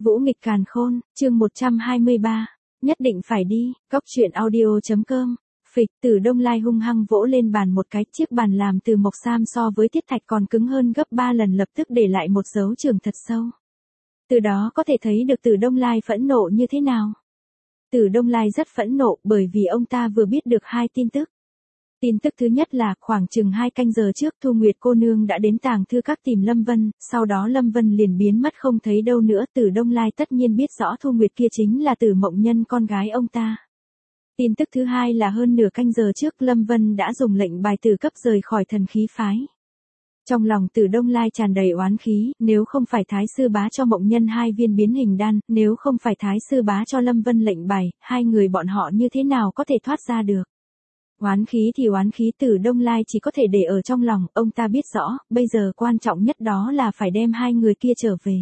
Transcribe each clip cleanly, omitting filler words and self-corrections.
Vũ nghịch càn khôn, chương 123. Nhất định phải đi, Cóc truyện audio.com. Phịch, Tử Đông Lai hung hăng vỗ lên bàn một cái, chiếc bàn làm từ mộc sam so với thiết thạch còn cứng hơn gấp 3 lần, lập tức để lại một dấu trường thật sâu. Từ đó có thể thấy được Tử Đông Lai phẫn nộ như thế nào. Tử Đông Lai rất phẫn nộ bởi vì ông ta vừa biết được hai tin tức. Tin tức thứ nhất là khoảng chừng 2 canh giờ trước Thu Nguyệt cô nương đã đến Tàng Thư Các tìm Lâm Vân, sau đó Lâm Vân liền biến mất không thấy đâu nữa. Tử Đông Lai tất nhiên biết rõ Thu Nguyệt kia chính là Tử Mộng Nhân, con gái ông ta. Tin tức thứ hai là hơn nửa canh giờ trước Lâm Vân đã dùng lệnh bài tử cấp rời khỏi Thần Khí Phái. Trong lòng Tử Đông Lai tràn đầy oán khí, nếu không phải Thái Sư Bá cho Mộng Nhân 2 viên biến hình đan, nếu không phải Thái Sư Bá cho Lâm Vân lệnh bài, hai người bọn họ như thế nào có thể thoát ra được. Oán khí thì oán khí, Tử Đông Lai chỉ có thể để ở trong lòng, ông ta biết rõ, bây giờ quan trọng nhất đó là phải đem hai người kia trở về.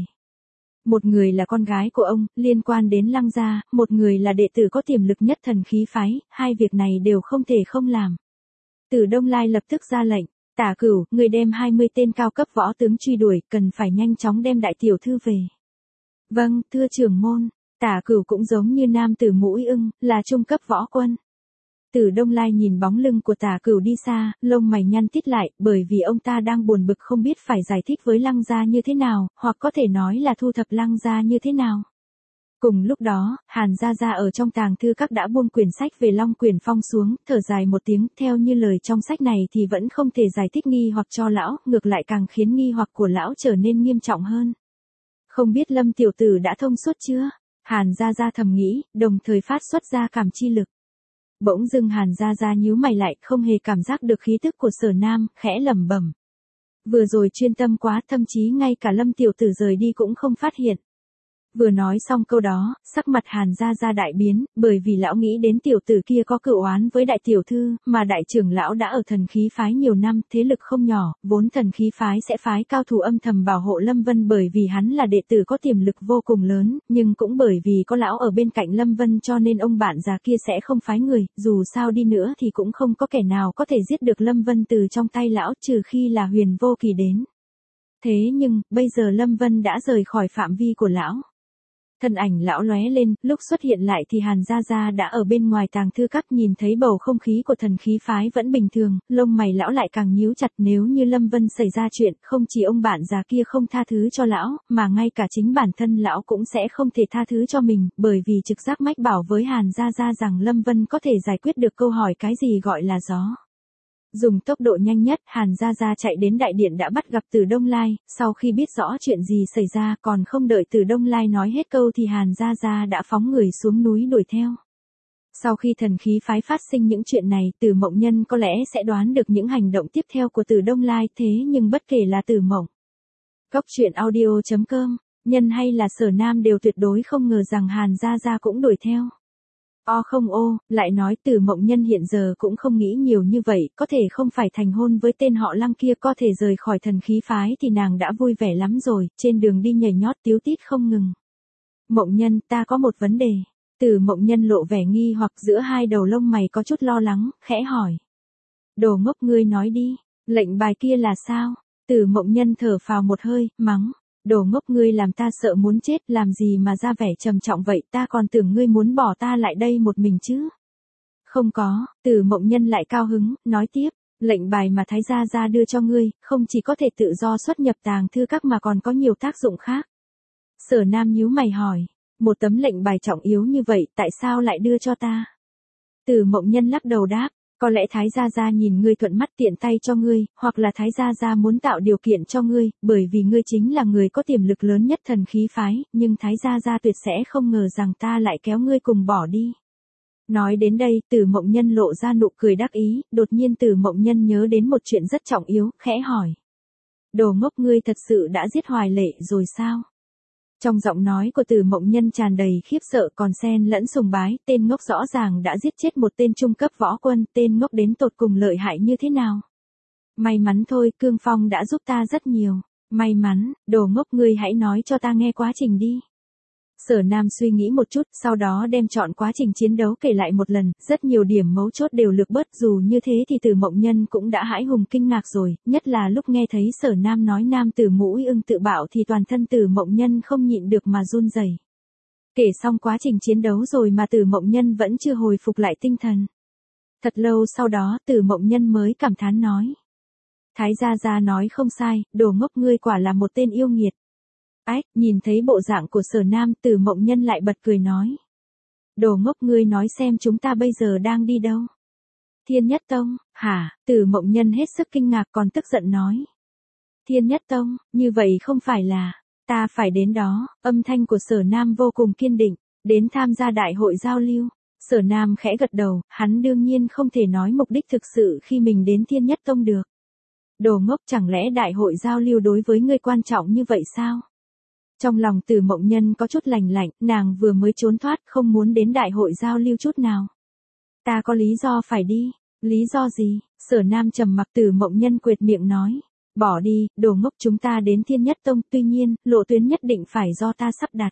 Một người là con gái của ông, liên quan đến Lăng gia, một người là đệ tử có tiềm lực nhất Thần Khí Phái, hai việc này đều không thể không làm. Tử Đông Lai lập tức ra lệnh, Tả Cửu, người đem 20 tên cao cấp võ tướng truy đuổi, cần phải nhanh chóng đem đại tiểu thư về. Vâng, thưa trưởng môn. Tả Cửu cũng giống như nam tử Mũi Ưng, là trung cấp võ quân. Tử Đông Lai nhìn bóng lưng của Tả Cửu đi xa, lông mày nhăn tít lại, bởi vì ông ta đang buồn bực không biết phải giải thích với Lăng gia như thế nào, hoặc có thể nói là thu thập Lăng gia như thế nào. Cùng lúc đó, Hàn Gia Gia ở trong Tàng Thư Các đã buông quyển sách về Long Quyển Phong xuống, thở dài một tiếng, theo như lời trong sách này thì vẫn không thể giải thích nghi hoặc cho lão, ngược lại càng khiến nghi hoặc của lão trở nên nghiêm trọng hơn. Không biết Lâm tiểu tử đã thông suốt chưa? Hàn Gia Gia thầm nghĩ, đồng thời phát xuất ra cảm chi lực. Bỗng dưng Hàn Gia Gia nhíu mày lại, không hề cảm giác được khí tức của Sở Nam, khẽ lẩm bẩm. Vừa rồi chuyên tâm quá, thậm chí ngay cả Lâm tiểu tử rời đi cũng không phát hiện. Vừa nói xong câu đó, sắc mặt Hàn Gia Gia đại biến, bởi vì lão nghĩ đến tiểu tử kia có cựu oán với đại tiểu thư, mà đại trưởng lão đã ở Thần Khí Phái nhiều năm, thế lực không nhỏ, vốn Thần Khí Phái sẽ phái cao thủ âm thầm bảo hộ Lâm Vân bởi vì hắn là đệ tử có tiềm lực vô cùng lớn, nhưng cũng bởi vì có lão ở bên cạnh Lâm Vân cho nên ông bạn già kia sẽ không phái người, dù sao đi nữa thì cũng không có kẻ nào có thể giết được Lâm Vân từ trong tay lão, trừ khi là Huyền Vô Kỳ đến. Thế nhưng, bây giờ Lâm Vân đã rời khỏi phạm vi của lão. Thân ảnh lão lóe lên, lúc xuất hiện lại thì Hàn Gia Gia đã ở bên ngoài Tàng Thư Các, nhìn thấy bầu không khí của Thần Khí Phái vẫn bình thường, lông mày lão lại càng nhíu chặt. Nếu như Lâm Vân xảy ra chuyện, không chỉ ông bạn già kia không tha thứ cho lão, mà ngay cả chính bản thân lão cũng sẽ không thể tha thứ cho mình, bởi vì trực giác mách bảo với Hàn Gia Gia rằng Lâm Vân có thể giải quyết được câu hỏi cái gì gọi là gió. Dùng tốc độ nhanh nhất, Hàn Gia Gia chạy đến đại điện đã bắt gặp Tử Đông Lai, sau khi biết rõ chuyện gì xảy ra, còn không đợi Tử Đông Lai nói hết câu thì Hàn Gia Gia đã phóng người xuống núi đuổi theo. Sau khi Thần Khí Phái phát sinh những chuyện này, Tử Mộng Nhân có lẽ sẽ đoán được những hành động tiếp theo của Tử Đông Lai, thế nhưng bất kể là Tử Mộng, Cóc truyện audio.com, Nhân hay là Sở Nam đều tuyệt đối không ngờ rằng Hàn Gia Gia cũng đuổi theo. Không lại nói Tử Mộng Nhân hiện giờ cũng không nghĩ nhiều như vậy, có thể không phải thành hôn với tên họ Lăng kia, có thể rời khỏi Thần Khí Phái thì nàng đã vui vẻ lắm rồi, trên đường đi nhảy nhót tíu tít không ngừng. Mộng Nhân, ta có một vấn đề. Tử Mộng Nhân lộ vẻ nghi hoặc giữa hai đầu lông mày có chút lo lắng, khẽ hỏi. Đồ ngốc, ngươi nói đi, lệnh bài kia là sao? Tử Mộng Nhân thở phào một hơi, mắng. Đồ ngốc, ngươi làm ta sợ muốn chết, làm gì mà ra vẻ trầm trọng vậy, ta còn tưởng ngươi muốn bỏ ta lại đây một mình chứ. Không có, Tử Mộng Nhân lại cao hứng, nói tiếp, lệnh bài mà Thái Gia Gia đưa cho ngươi, không chỉ có thể tự do xuất nhập Tàng Thư Các mà còn có nhiều tác dụng khác. Sở Nam nhíu mày hỏi, một tấm lệnh bài trọng yếu như vậy, tại sao lại đưa cho ta? Tử Mộng Nhân lắc đầu đáp. Có lẽ Thái Gia Gia nhìn ngươi thuận mắt tiện tay cho ngươi, hoặc là Thái Gia Gia muốn tạo điều kiện cho ngươi, bởi vì ngươi chính là người có tiềm lực lớn nhất Thần Khí Phái, nhưng Thái Gia Gia tuyệt sẽ không ngờ rằng ta lại kéo ngươi cùng bỏ đi. Nói đến đây, Tử Mộng Nhân lộ ra nụ cười đắc ý, đột nhiên Tử Mộng Nhân nhớ đến một chuyện rất trọng yếu, khẽ hỏi. Đồ ngốc, ngươi thật sự đã giết Hoài Lệ rồi sao? Trong giọng nói của Tử Mộng Nhân tràn đầy khiếp sợ còn xen lẫn sùng bái, tên ngốc rõ ràng đã giết chết một tên trung cấp võ quân, tên ngốc đến tột cùng lợi hại như thế nào? May mắn thôi, Cương Phong đã giúp ta rất nhiều. May mắn, đồ ngốc, ngươi hãy nói cho ta nghe quá trình đi. Sở Nam suy nghĩ một chút, sau đó đem chọn quá trình chiến đấu kể lại một lần, rất nhiều điểm mấu chốt đều lược bớt, dù như thế thì Từ Mộng Nhân cũng đã hãi hùng kinh ngạc rồi, nhất là lúc nghe thấy Sở Nam nói nam tử mũi ưng tự bạo thì toàn thân Từ Mộng Nhân không nhịn được mà run rẩy. Kể xong quá trình chiến đấu rồi mà Từ Mộng Nhân vẫn chưa hồi phục lại tinh thần. Thật lâu sau đó Từ Mộng Nhân mới cảm thán nói. Thái gia gia nói không sai, đồ ngốc ngươi quả là một tên yêu nghiệt. Ách, nhìn thấy bộ dạng của Sở Nam, Từ Mộng Nhân lại bật cười nói. Đồ ngốc ngươi nói xem chúng ta bây giờ đang đi đâu? Thiên Nhất Tông, hả? Từ Mộng Nhân hết sức kinh ngạc còn tức giận nói. Thiên Nhất Tông, như vậy không phải là, ta phải đến đó, âm thanh của Sở Nam vô cùng kiên định, đến tham gia đại hội giao lưu. Sở Nam khẽ gật đầu, hắn đương nhiên không thể nói mục đích thực sự khi mình đến Thiên Nhất Tông được. Đồ ngốc, chẳng lẽ đại hội giao lưu đối với ngươi quan trọng như vậy sao? Trong lòng Từ Mộng Nhân có chút lành lạnh, nàng vừa mới trốn thoát không muốn đến đại hội giao lưu chút nào. Ta có lý do phải đi. Lý do gì? Sở Nam trầm mặc. Từ Mộng Nhân quệt miệng nói. Bỏ đi, đồ ngốc, chúng ta đến Thiên Nhất Tông, tuy nhiên, lộ tuyến nhất định phải do ta sắp đặt.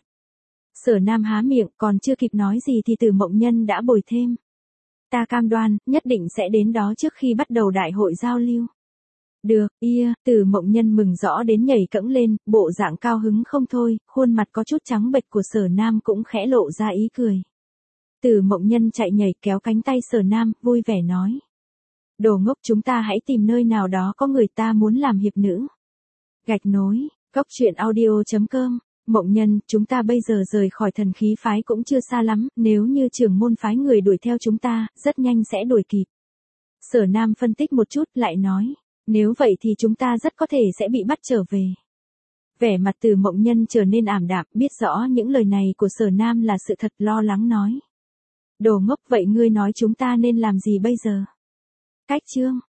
Sở Nam há miệng, còn chưa kịp nói gì thì Từ Mộng Nhân đã bồi thêm. Ta cam đoan, nhất định sẽ đến đó trước khi bắt đầu đại hội giao lưu. Được, Từ Mộng Nhân mừng rõ đến nhảy cẫng lên, bộ dạng cao hứng không thôi, khuôn mặt có chút trắng bệch của Sở Nam cũng khẽ lộ ra ý cười. Từ Mộng Nhân chạy nhảy kéo cánh tay Sở Nam, vui vẻ nói. Đồ ngốc, chúng ta hãy tìm nơi nào đó có người ta muốn làm hiệp nữ. Gạch nối, coctruyện.audio.com. Mộng Nhân, chúng ta bây giờ rời khỏi Thần Khí phái cũng chưa xa lắm, nếu như trưởng môn phái người đuổi theo chúng ta, rất nhanh sẽ đuổi kịp. Sở Nam phân tích một chút, lại nói. Nếu vậy thì chúng ta rất có thể sẽ bị bắt trở về. Vẻ mặt Từ Mộng Nhân trở nên ảm đạm, biết rõ những lời này của Sở Nam là sự thật, lo lắng nói. Đồ ngốc, vậy ngươi nói chúng ta nên làm gì bây giờ? Cách chương